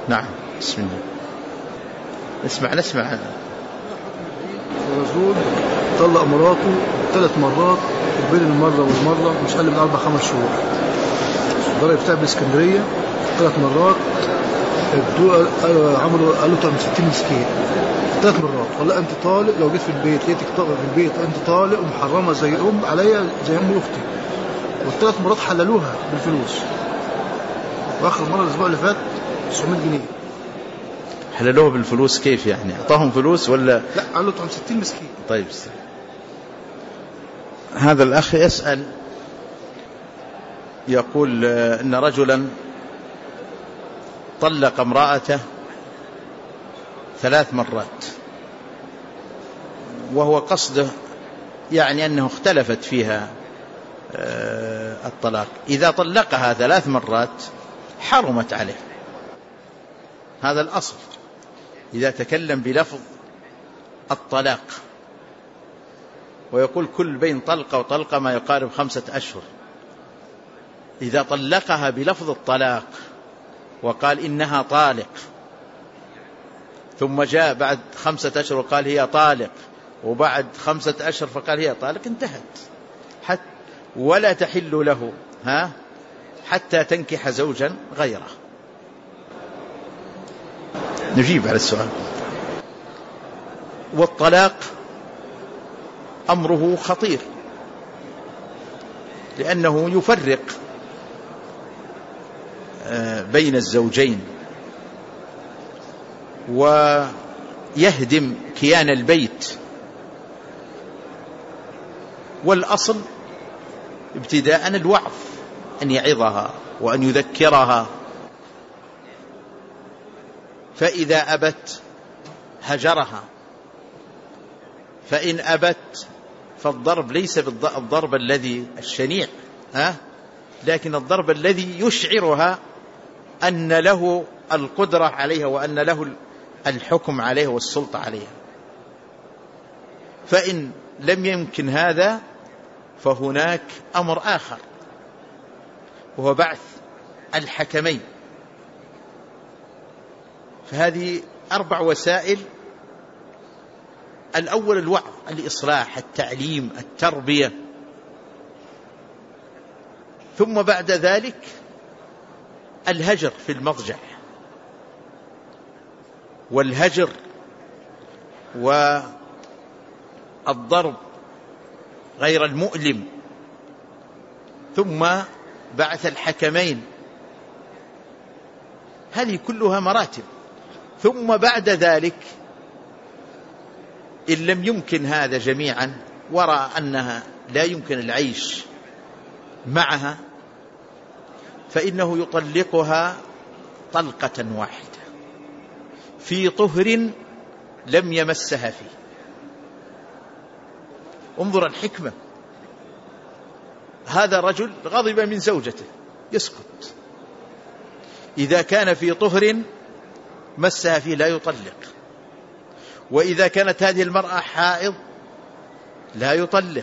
نعم. بسم الله. نسمع. الرسول طلق مراته 3 مرات، وبين المرة والمرة مش أقل من 4-5 شهور. الضرب بتاع بالإسكندرية 3 مرات، قالوا 60 مسكين 3 مرات. والله أنت طالق، لو جيت في البيت لقيتك طالق في البيت أنت طالق ومحرمة زي عليا زي أم أختي. وال3 مرات حللوها بالفلوس، وآخر مرة الأسبوع اللي فات 900 جنيه. حللوها بالفلوس كيف يعني؟ أعطاهم فلوس ولا؟ لا، قالوا 60 مسكين. طيب. هذا الأخ يسأل يقول إن رجلا طلق امرأته 3 مرات، وهو قصده يعني أنه اختلفت فيها الطلاق. إذا طلقها 3 مرات حرمت عليه، هذا الأصل. إذا تكلم بلفظ الطلاق ويقول كل بين طلقة وطلقة ما يقارب 5 أشهر، إذا طلقها بلفظ الطلاق وقال إنها طالق، ثم جاء بعد 5 أشهر وقال هي طالق، وبعد 5 أشهر فقال هي طالق، انتهت. ولا تحل له حتى تنكح زوجا غيره. نجيب على السؤال. والطلاق أمره خطير، لأنه يفرق بين الزوجين ويهدم كيان البيت. والأصل ابتداء الوعظ، أن يعظها وأن يذكرها، فإذا أبت هجرها، فإن أبت فالضرب ليس بالضرب الذي الشنيع، لكن الضرب الذي يشعرها أن له القدرة عليها وأن له الحكم عليها والسلطة عليها. فإن لم يمكن هذا فهناك أمر آخر، وهو بعث الحكمين. فهذه 4 وسائل. الأول الوعظ، الإصلاح، التعليم، التربية. ثم بعد ذلك الهجر في المضجع، والهجر والضرب غير المؤلم، ثم بعث الحكمين. هذه كلها مراتب. ثم بعد ذلك إن لم يمكن هذا جميعا ورأى أنها لا يمكن العيش معها، فإنه يطلقها طلقة واحدة في طهر لم يمسها فيه. انظر الحكمة. هذا رجل غضب من زوجته، يسكت. إذا كان في طهر مسها فيه لا يطلق، وإذا كانت هذه المرأة حائض لا يطلق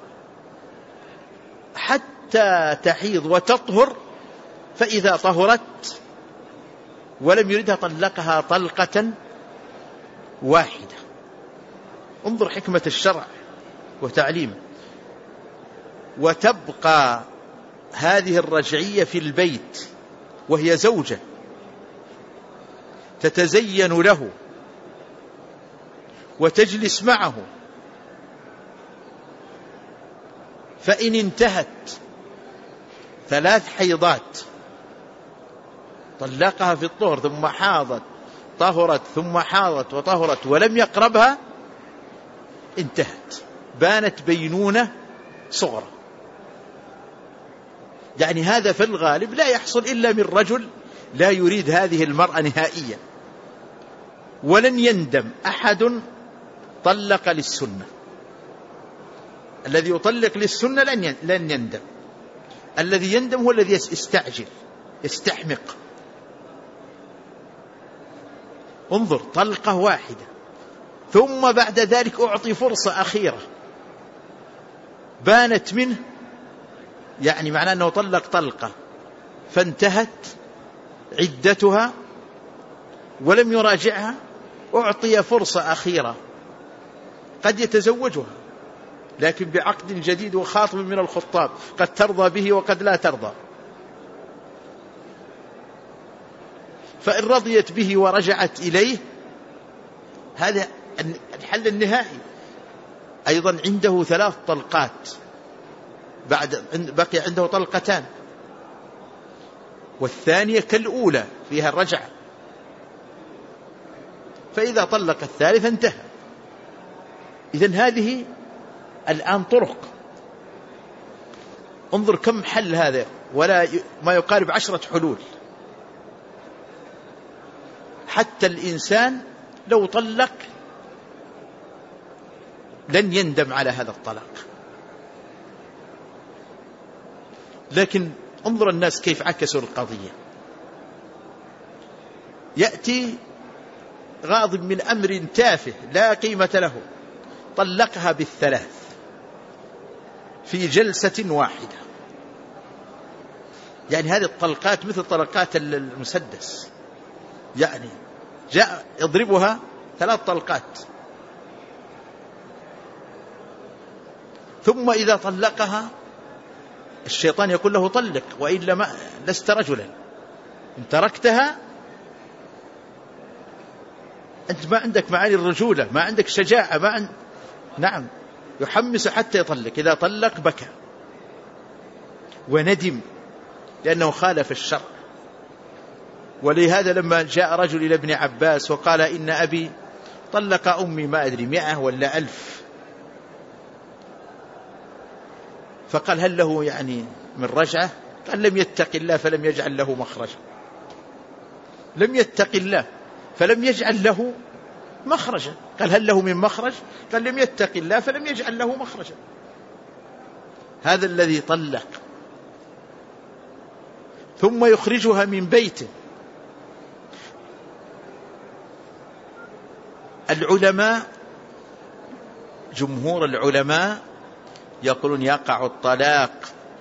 حتى تحيض وتطهر، فإذا طهرت ولم يردها طلقها طلقة واحدة. انظر حكمة الشرع وتعليمه. وتبقى هذه الرجعية في البيت وهي زوجة تتزين له وتجلس معه، فإن انتهت 3 حيضات طلقها في الطهر ثم حاضت طهرت ثم حاضت وطهرت ولم يقربها، انتهت، بانت بينونة صغرى. يعني هذا في الغالب لا يحصل إلا من رجل لا يريد هذه المرأة نهائيا. ولن يندم أحد طلق للسنة. الذي يطلق للسنة لن يندم. الذي يندم هو الذي يستعجل يستحمق. انظر، طلقة واحدة ثم بعد ذلك أعطي فرصة أخيرة، بانت منه، يعني معناه أنه طلق طلقة فانتهت عدتها، ولم يراجعها أعطي فرصة أخيرة قد يتزوجها، لكن بعقد جديد وخاطب من الخطاب، قد ترضى به وقد لا ترضى. فإن رضيت به ورجعت إليه هذا الحل النهائي. أيضا عنده 3 طلقات، بقي عنده طلقتان، والثانية كالأولى فيها الرجعة، فإذا طلق الثالث انتهى. إذن هذه الآن طرق، انظر كم حل هذا، ولا ما يقارب 10 حلول. حتى الإنسان لو طلق لن يندم على هذا الطلاق. لكن انظر الناس كيف عكسوا القضية. يأتي غاضب من أمر تافه لا قيمة له، طلقها بال3 في جلسة واحدة. يعني هذه الطلقات مثل طلقات المسدس، يعني جاء يضربها 3 طلقات، ثم إذا طلقها الشيطان يقول له طلق وإلا ما لست رجلا، إن تركتها أنت ما عندك معاني الرجولة، ما عندك شجاعة، نعم، يحمس حتى يطلق. إذا طلق بكى وندم لأنه خالف الشرع. ولهذا لما جاء رجل إلى ابن عباس وقال إن أبي طلق أمي ما أدري 100 ولا 1000، فقال هل له يعني من رجعة؟ قال لم يتق الله فلم يجعل له مخرجا. لم يتق الله فلم يجعل له مخرجا. قال هل له من مخرج؟ قال لم يتق الله فلم يجعل له مخرجا. هذا الذي طلق ثم يخرجها من بيته. العلماء جمهور العلماء يقولون يقع الطلاق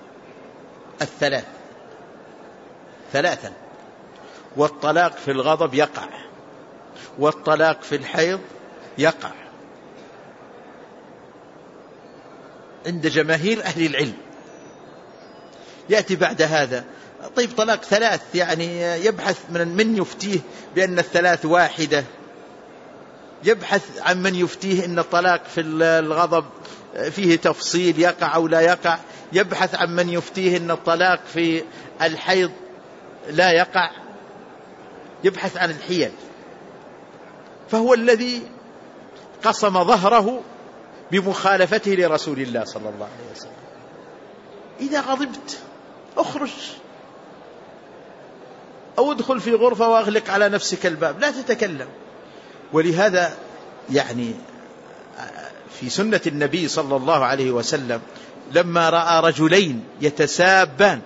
3، والطلاق في الغضب يقع، والطلاق في الحيض يقع عند جماهير أهل العلم. يأتي بعد هذا طيب طلاق 3، يعني يبحث من يفتيه بأن ال3 واحدة، يبحث عن من يفتيه أن الطلاق في الغضب فيه تفصيل يقع أو لا يقع، يبحث عن من يفتيه أن الطلاق في الحيض لا يقع، يبحث عن الحيل. فهو الذي قصم ظهره بمخالفته لرسول الله صلى الله عليه وسلم. إذا غضبت اخرج أو ادخل في غرفة واغلق على نفسك الباب، لا تتكلم. ولهذا يعني في سنة النبي صلى الله عليه وسلم لما رأى رجلين يتسابان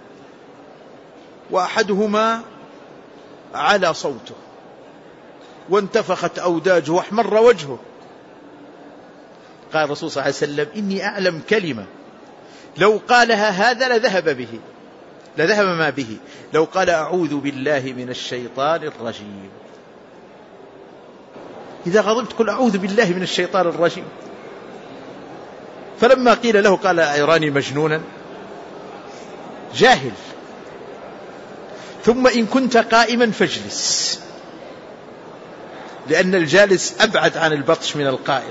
وأحدهما على صوته وانتفخت أوداجه واحمر وجهه، قال الرسول صلى الله عليه وسلم إني أعلم كلمة لو قالها هذا لذهب ما به، لو قال أعوذ بالله من الشيطان الرجيم. إذا غضبت قل أعوذ بالله من الشيطان الرجيم. فلما قيل له قال أيراني مجنونا، جاهل. ثم إن كنت قائما فاجلس، لأن الجالس أبعد عن البطش من القائم.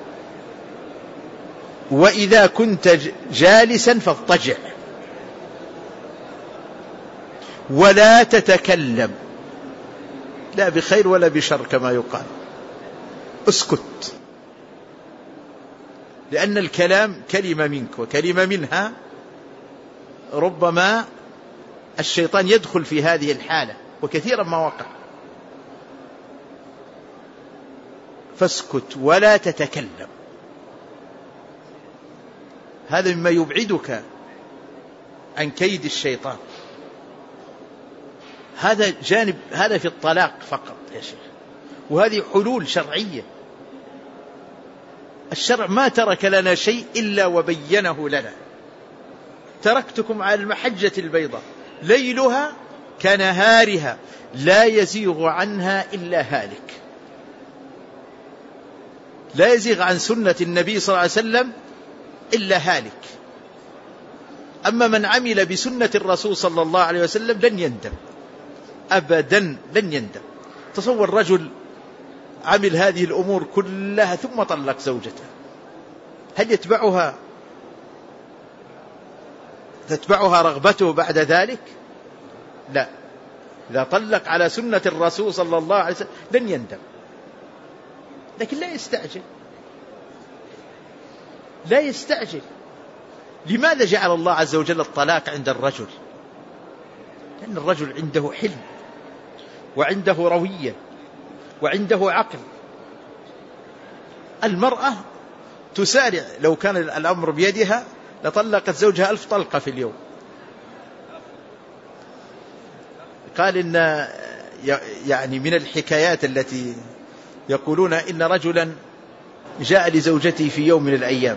وإذا كنت جالسا فاضطجع ولا تتكلم، لا بخير ولا بشر كما يقال، اسكت، لأن الكلام كلمة منك وكلمة منها، ربما الشيطان يدخل في هذه الحالة، وكثيرا ما وقع. فاسكت ولا تتكلم. هذا مما يبعدك عن كيد الشيطان. هذا جانب، هذا في الطلاق فقط يا شيخ، وهذه حلول شرعية. الشرع ما ترك لنا شيء إلا وبينه لنا. تركتكم على المحجة البيضاء ليلها كنهارها لا يزيغ عنها إلا هالك. لا يزيغ عن سنة النبي صلى الله عليه وسلم إلا هالك. أما من عمل بسنة الرسول صلى الله عليه وسلم لن يندم أبدا، لن يندم. تصور رجل عمل هذه الأمور كلها ثم طلق زوجته، هل تتبعها رغبته بعد ذلك؟ لا. إذا طلق على سنة الرسول صلى الله عليه وسلم لن يندم، لكن لا يستعجل. لماذا جعل الله عز وجل الطلاق عند الرجل؟ لأن الرجل عنده حلم وعنده روية وعنده عقل. المرأة تسارع، لو كان الأمر بيدها لطلقت زوجها 1000 طلقة في اليوم. قال إن يعني من الحكايات التي يقولون إن رجلا جاء لزوجته في يوم من الأيام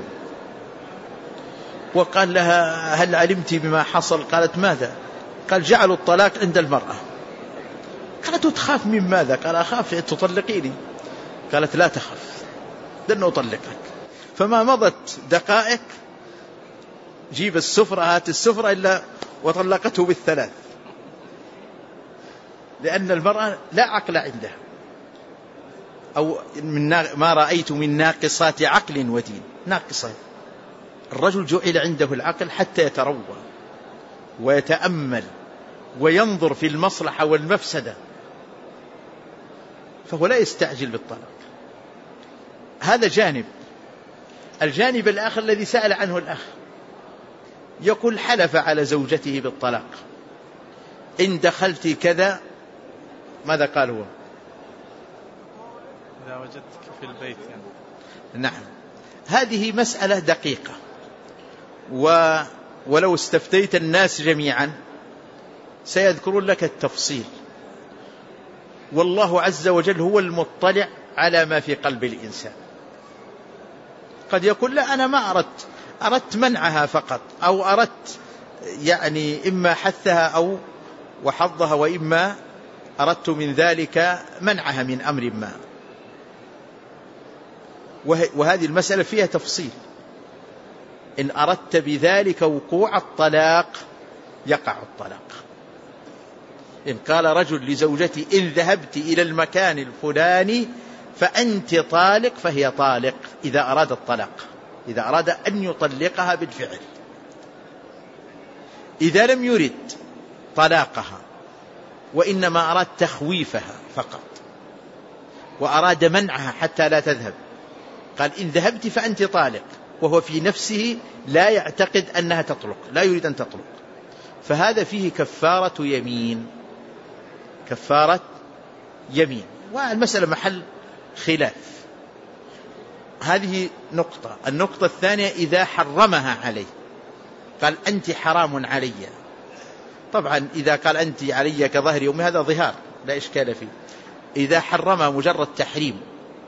وقال لها: هل علمت بما حصل؟ قالت: ماذا؟ قال: جعلوا الطلاق عند المرأة. قالت: تخاف من ماذا؟ قال: أخاف تطلقيني. قالت: لا تخف، لن أطلقك. فما مضت دقائق جيب السفرة، هات السفرة، إلا وطلقته بالثلاث، لأن المرأة لا عقل عندها، أو ما رأيت من ناقصات عقل ودين. ناقصة. الرجل جعل عنده العقل حتى يتروى ويتأمل وينظر في المصلحة والمفسدة، فهو لا يستعجل بالطلاق. هذا جانب. الجانب الآخر الذي سأل عنه الأخ، يقول: حلف على زوجته بالطلاق، إن دخلت كذا. ماذا قال هو؟ إذا وجدتك في البيت يعني. نعم. هذه مسألة دقيقة، ولو استفتيت الناس جميعا سيذكرون لك التفصيل، والله عز وجل هو المطلع على ما في قلب الإنسان. قد يقول: لا، أنا ما أردت منعها فقط، أو أردت يعني إما حثها أو وحظها، وإما أردت من ذلك منعها من أمر ما. وهذه المسألة فيها تفصيل. إن أردت بذلك وقوع الطلاق يقع الطلاق. إن قال رجل لزوجتي: إن ذهبت إلى المكان الفلاني فأنت طالق، فهي طالق إذا أراد الطلاق، إذا أراد أن يطلقها بالفعل. إذا لم يرد طلاقها وإنما أراد تخويفها فقط وأراد منعها حتى لا تذهب، قال: إن ذهبت فأنت طالق، وهو في نفسه لا يعتقد أنها تطلق، لا يريد أن تطلق، فهذا فيه كفارة يمين. كفارة يمين. والمسألة محل خلاف. هذه نقطة. النقطة الثانية: إذا حرمها عليه، قال: أنت حرام علي. طبعا إذا قال أنت علي كظهر أمي هذا ظهار لا إشكال فيه. إذا حرمها مجرد تحريم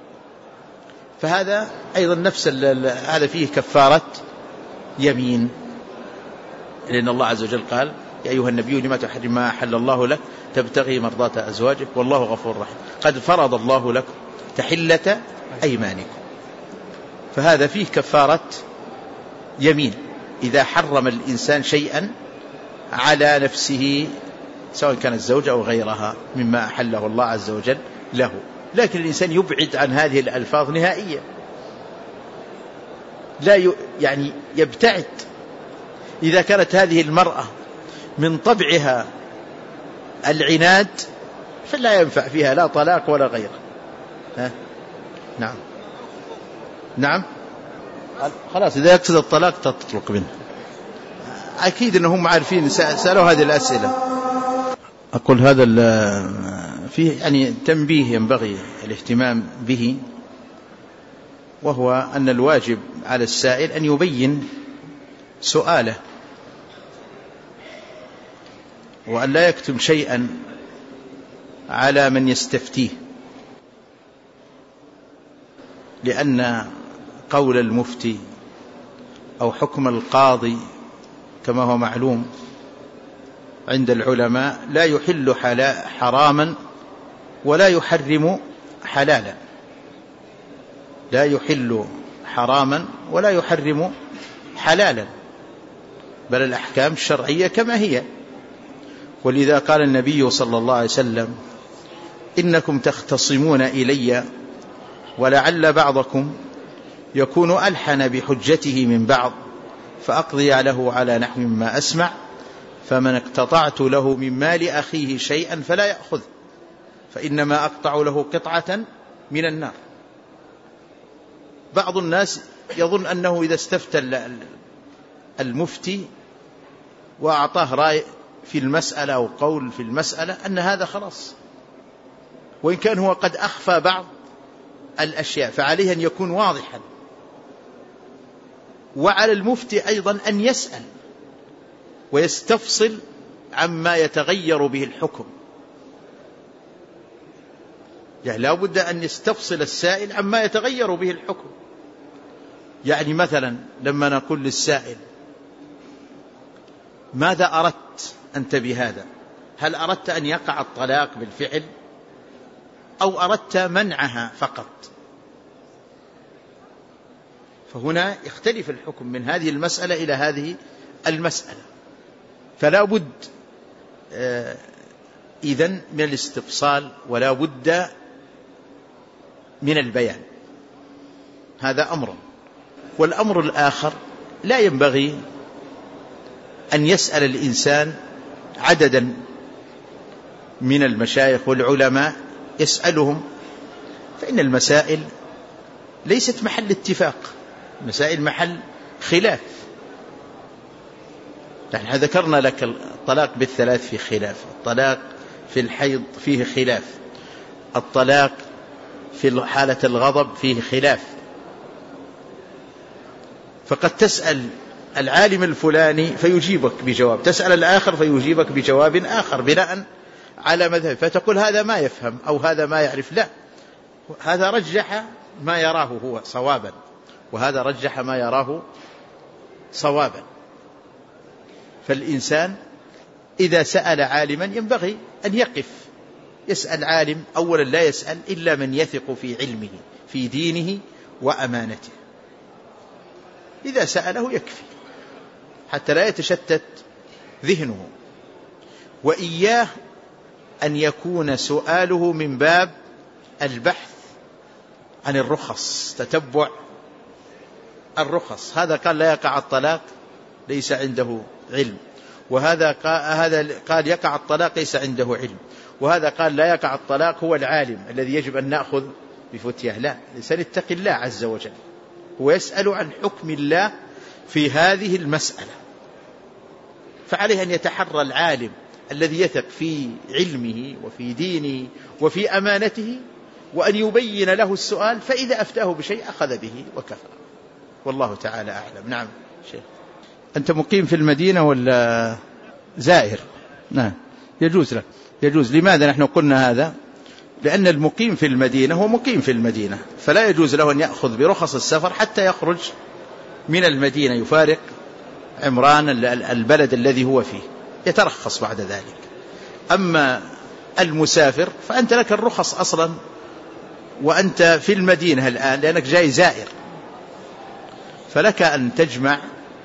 فهذا أيضا نفس هذا فيه كفارة يمين، لأن الله عز وجل قال: يا أيها النبي لما تحرم ما أحل الله لك تبتغي مرضات أزواجك والله غفور رحيم، قد فرض الله لكم تحلة أيمانكم. فهذا فيه كفارة يمين إذا حرم الإنسان شيئا على نفسه، سواء كان الزوجة أو غيرها مما أحله الله عز وجل له. لكن الإنسان يبعد عن هذه الألفاظ نهائيا، لا يعني يبتعد. إذا كانت هذه المرأة من طبعها العناد فلا ينفع فيها لا طلاق ولا غيره. نعم نعم. خلاص إذا يقصد الطلاق تطلق منه. أكيد أنهم عارفين، سألوا هذه الأسئلة. أقول هذا فيه يعني تنبيه ينبغي الاهتمام به، وهو أن الواجب على السائل أن يبين سؤاله، وأن لا يكتم شيئا على من يستفتيه، لأن قول المفتي أو حكم القاضي كما هو معلوم عند العلماء لا يحل حراما ولا يحرم حلالا، لا يحل حراما ولا يحرم حلالا، بل الأحكام الشرعية كما هي. ولذا قال النبي صلى الله عليه وسلم: إنكم تختصمون إلي ولعل بعضكم يكون ألحن بحجته من بعض، فأقضي له على نحو ما أسمع، فمن اقتطعت له من مال أخيه شيئا فلا يأخذ، فإنما أقطع له قطعة من النار. بعض الناس يظن أنه إذا استفتى المفتي وأعطاه رأي في المسألة أو قول في المسألة أن هذا خلاص، وإن كان هو قد أخفى بعض الأشياء، فعليه أن يكون واضحا. وعلى المفتي أيضا أن يسأل ويستفصل عما يتغير به الحكم، يعني لا بد أن يستفصل السائل عما يتغير به الحكم. يعني مثلا لما نقول للسائل: ماذا أردت أنت بهذا؟ هل أردت أن يقع الطلاق بالفعل أو أردت منعها فقط؟ فهنا يختلف الحكم من هذه المسألة إلى هذه المسألة، فلا بد إذن من الاستفصال ولا بد من البيان. هذا أمر. والأمر الآخر: لا ينبغي أن يسأل الإنسان عددا من المشايخ والعلماء يسألهم، فإن المسائل ليست محل اتفاق، مسائل محل خلاف. نحن ذكرنا لك الطلاق بالثلاث في خلاف، الطلاق في الحيض فيه خلاف، الطلاق في حالة الغضب فيه خلاف. فقد تسأل العالم الفلاني فيجيبك بجواب، تسأل الآخر فيجيبك بجواب آخر بناء على مذهب، فتقول هذا ما يفهم أو هذا ما يعرف. لا، هذا رجح ما يراه هو صوابا، وهذا رجح ما يراه صوابا. فالإنسان إذا سأل عالما ينبغي أن يقف يسأل عالم. أولا لا يسأل إلا من يثق في علمه في دينه وأمانته، إذا سأله يكفي حتى لا يتشتت ذهنه. وإياه أن يكون سؤاله من باب البحث عن الرخص، تتبع الرخص. هذا قال لا يقع الطلاق ليس عنده علم، وهذا قال يقع الطلاق ليس عنده علم، وهذا قال لا يقع الطلاق هو العالم الذي يجب أن نأخذ بفتيه. لا، الإنسان يتقي الله عز وجل ويسأل عن حكم الله في هذه المسألة، فعليه أن يتحرى العالم الذي يثق في علمه وفي دينه وفي أمانته، وأن يبين له السؤال، فإذا أفتاه بشيء أخذ به وكفى، والله تعالى أعلم. نعم شيخ. أنت مقيم في المدينة ولا زائر؟ نعم، يجوز لك، يجوز. لماذا نحن قلنا هذا؟ لأن المقيم في المدينة هو مقيم في المدينة، فلا يجوز له أن يأخذ برخص السفر حتى يخرج من المدينة، يفارق عمران البلد الذي هو فيه، يترخص بعد ذلك. أما المسافر فأنت لك الرخص أصلا وأنت في المدينة الآن، لأنك جاي زائر، فلك أن تجمع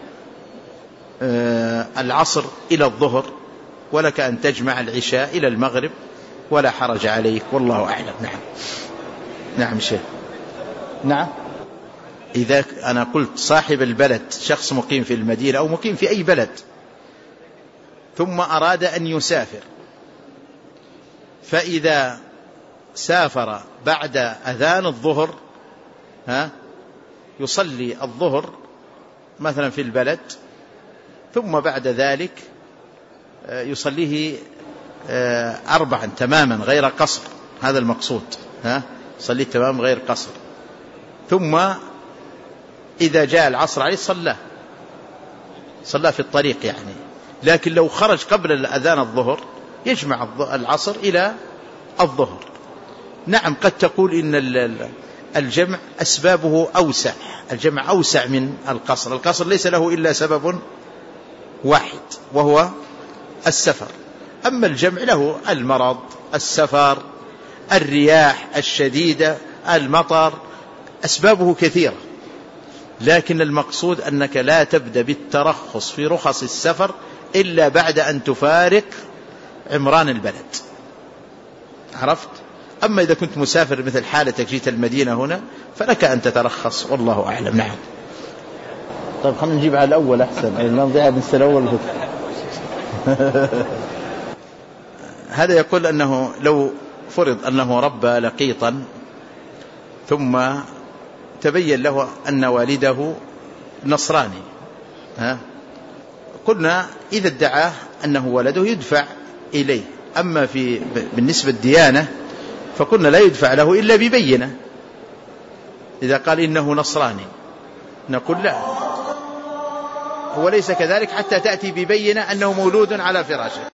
العصر إلى الظهر، ولك أن تجمع العشاء إلى المغرب، ولا حرج عليك، والله أعلم. نعم. نعم شيخ. نعم. إذا أنا قلت صاحب البلد شخص مقيم في المدينة أو مقيم في أي بلد ثم أراد أن يسافر، فإذا سافر بعد أذان الظهر يصلي الظهر مثلا في البلد، ثم بعد ذلك يصليه 4 تماما غير قصر، هذا المقصود، صلي تمام غير قصر. ثم إذا جاء العصر عليه صلى في الطريق يعني. لكن لو خرج قبل الأذان الظهر يجمع العصر إلى الظهر. نعم، قد تقول إن الجمع أسبابه أوسع، الجمع أوسع من القصر. القصر ليس له إلا سبب واحد وهو السفر. أما الجمع له المرض، السفر، الرياح الشديدة، المطر، أسبابه كثيرة، لكن المقصود أنك لا تبدأ بالترخص في رخص السفر إلا بعد أن تفارق عمران البلد. عرفت؟ أما إذا كنت مسافر مثل حالتك جيت المدينة هنا فلك أن تترخص، والله أعلم. نعم. طيب خلينا نجيب على الأول أحسن، لا نضيع بنسى الأول. هذا يقول أنه لو فرض أنه ربى لقيطا ثم تبين له أن والده نصراني، قلنا إذا ادعاه أنه ولده يدفع إليه. أما بالنسبة الديانة فقلنا لا يدفع له إلا ببينة. إذا قال إنه نصراني نقول لا، هو ليس كذلك حتى تأتي ببينة أنه مولود على فراشه.